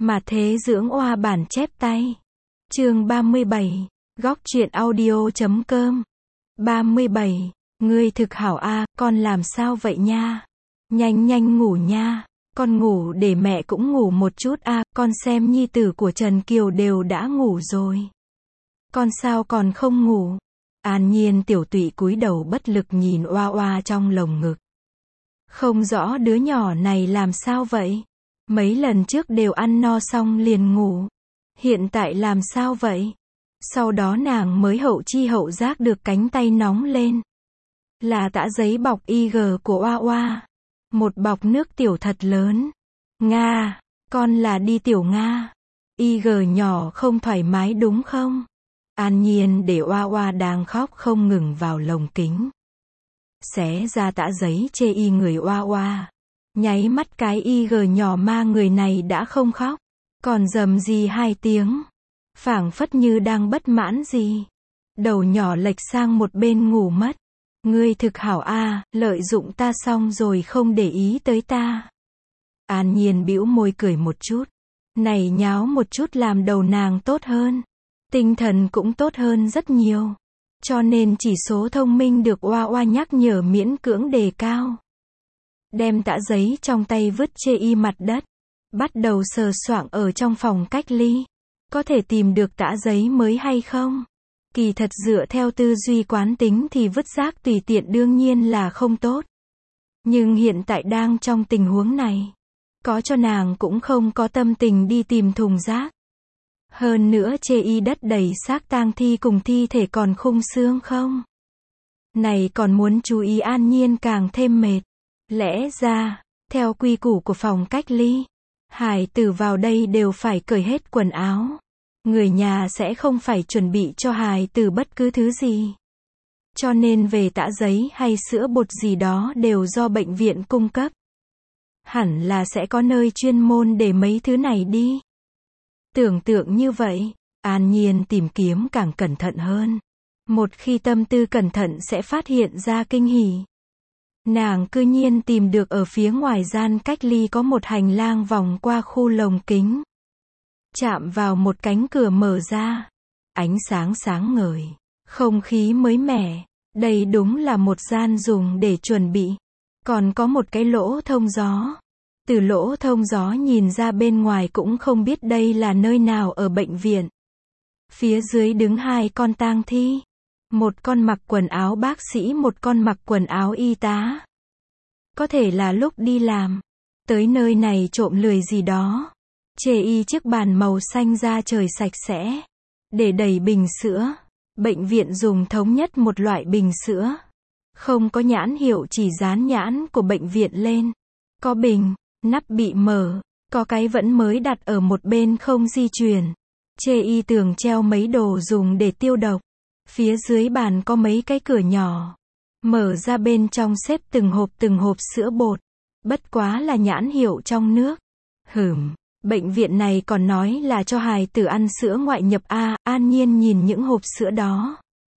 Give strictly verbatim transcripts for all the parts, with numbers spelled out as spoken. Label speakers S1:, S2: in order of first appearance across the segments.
S1: Mà thế dưỡng oa bản chép tay. Chương ba mươi bảy. Góc truyện audio chấm com. ba mươi bảy. Ngươi thực hảo a, con làm sao vậy nha? Nhanh nhanh ngủ nha. Con ngủ để mẹ cũng ngủ một chút a, con xem nhi tử của Trần Kiều đều đã ngủ rồi. Con sao còn không ngủ? An Nhiên tiểu tụy cúi đầu bất lực nhìn oa oa trong lồng ngực. Không rõ đứa nhỏ này làm sao vậy? Mấy lần trước đều ăn no xong liền ngủ. Hiện tại làm sao vậy? Sau đó nàng mới hậu chi hậu giác được cánh tay nóng lên. Là tã giấy bọc i giê của oa oa. Một bọc nước tiểu thật lớn. Nga, con là đi tiểu Nga. i giê nhỏ không thoải mái đúng không? An Nhiên để oa oa đang khóc không ngừng vào lồng kính. Xé ra tã giấy chê y người oa oa. Nháy mắt cái i giê nhỏ ma người này đã không khóc. Còn rầm gì hai tiếng. Phảng phất như đang bất mãn gì. Đầu nhỏ lệch sang một bên ngủ mất. Ngươi thực hảo a, lợi dụng ta xong rồi không để ý tới ta. An Nhiên bĩu môi cười một chút. Này nháo một chút làm đầu nàng tốt hơn. Tinh thần cũng tốt hơn rất nhiều. Cho nên chỉ số thông minh được oa oa nhắc nhở miễn cưỡng đề cao. Đem tã giấy trong tay vứt chê y mặt đất. Bắt đầu sờ soạng ở trong phòng cách ly. Có thể tìm được tã giấy mới hay không? Kỳ thật dựa theo tư duy quán tính thì vứt rác tùy tiện đương nhiên là không tốt. Nhưng hiện tại đang trong tình huống này. Có cho nàng cũng không có tâm tình đi tìm thùng rác. Hơn nữa chê y đất đầy xác tang thi cùng thi thể còn khung xương không? Này còn muốn chú ý An Nhiên càng thêm mệt. Lẽ ra, theo quy củ của phòng cách ly, hải tử vào đây đều phải cởi hết quần áo. Người nhà sẽ không phải chuẩn bị cho hài tử bất cứ thứ gì. Cho nên về tã giấy hay sữa bột gì đó đều do bệnh viện cung cấp. Hẳn là sẽ có nơi chuyên môn để mấy thứ này đi. Tưởng tượng như vậy, An Nhiên tìm kiếm càng cẩn thận hơn. Một khi tâm tư cẩn thận sẽ phát hiện ra kinh hỉ. Nàng cư nhiên tìm được ở phía ngoài gian cách ly có một hành lang vòng qua khu lồng kính. Chạm vào một cánh cửa mở ra. Ánh sáng sáng ngời. Không khí mới mẻ. Đây đúng là một gian dùng để chuẩn bị. Còn có một cái lỗ thông gió. Từ lỗ thông gió nhìn ra bên ngoài cũng không biết đây là nơi nào ở bệnh viện. Phía dưới đứng hai con tang thi. Một con mặc quần áo bác sĩ, một con mặc quần áo y tá. Có thể là lúc đi làm. Tới nơi này trộm lười gì đó. Chê y chiếc bàn màu xanh da trời sạch sẽ. Để đầy bình sữa. Bệnh viện dùng thống nhất một loại bình sữa. Không có nhãn hiệu, chỉ dán nhãn của bệnh viện lên. Có bình, nắp bị mở. Có cái vẫn mới đặt ở một bên không di chuyển. Chê y tường treo mấy đồ dùng để tiêu độc. Phía dưới bàn có mấy cái cửa nhỏ. Mở ra bên trong xếp từng hộp từng hộp sữa bột. Bất quá là nhãn hiệu trong nước. Hửm. Bệnh viện này còn nói là cho hài tử ăn sữa ngoại nhập a. An Nhiên nhìn những hộp sữa đó.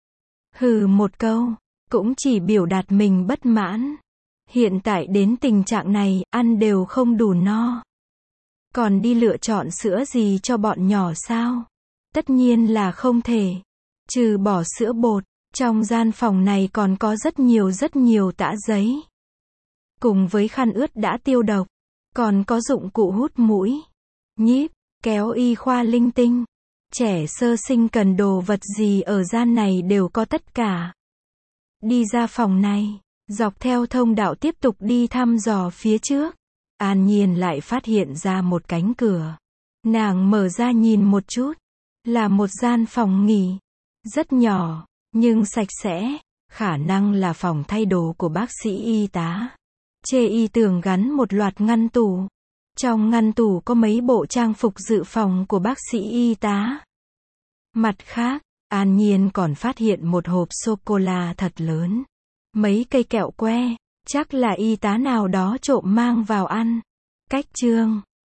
S1: Hừ một câu. Cũng chỉ biểu đạt mình bất mãn. Hiện tại đến tình trạng này, ăn đều không đủ no. Còn đi lựa chọn sữa gì cho bọn nhỏ sao? Tất nhiên là không thể. Trừ bỏ sữa bột, trong gian phòng này còn có rất nhiều rất nhiều tã giấy. Cùng với khăn ướt đã tiêu độc. Còn có dụng cụ hút mũi. Nhíp, kéo y khoa linh tinh. Trẻ sơ sinh cần đồ vật gì ở gian này đều có tất cả. Đi ra phòng này, dọc theo thông đạo tiếp tục đi thăm dò phía trước. An Nhiên lại phát hiện ra một cánh cửa. Nàng mở ra nhìn một chút. Là một gian phòng nghỉ. Rất nhỏ, nhưng sạch sẽ. Khả năng là phòng thay đồ của bác sĩ y tá. Chê y tường gắn một loạt ngăn tủ. Trong ngăn tủ có mấy bộ trang phục dự phòng của bác sĩ y tá. Mặt khác, An Nhiên còn phát hiện một hộp sô-cô-la thật lớn. Mấy cây kẹo que, chắc là y tá nào đó trộm mang vào ăn. Cách chương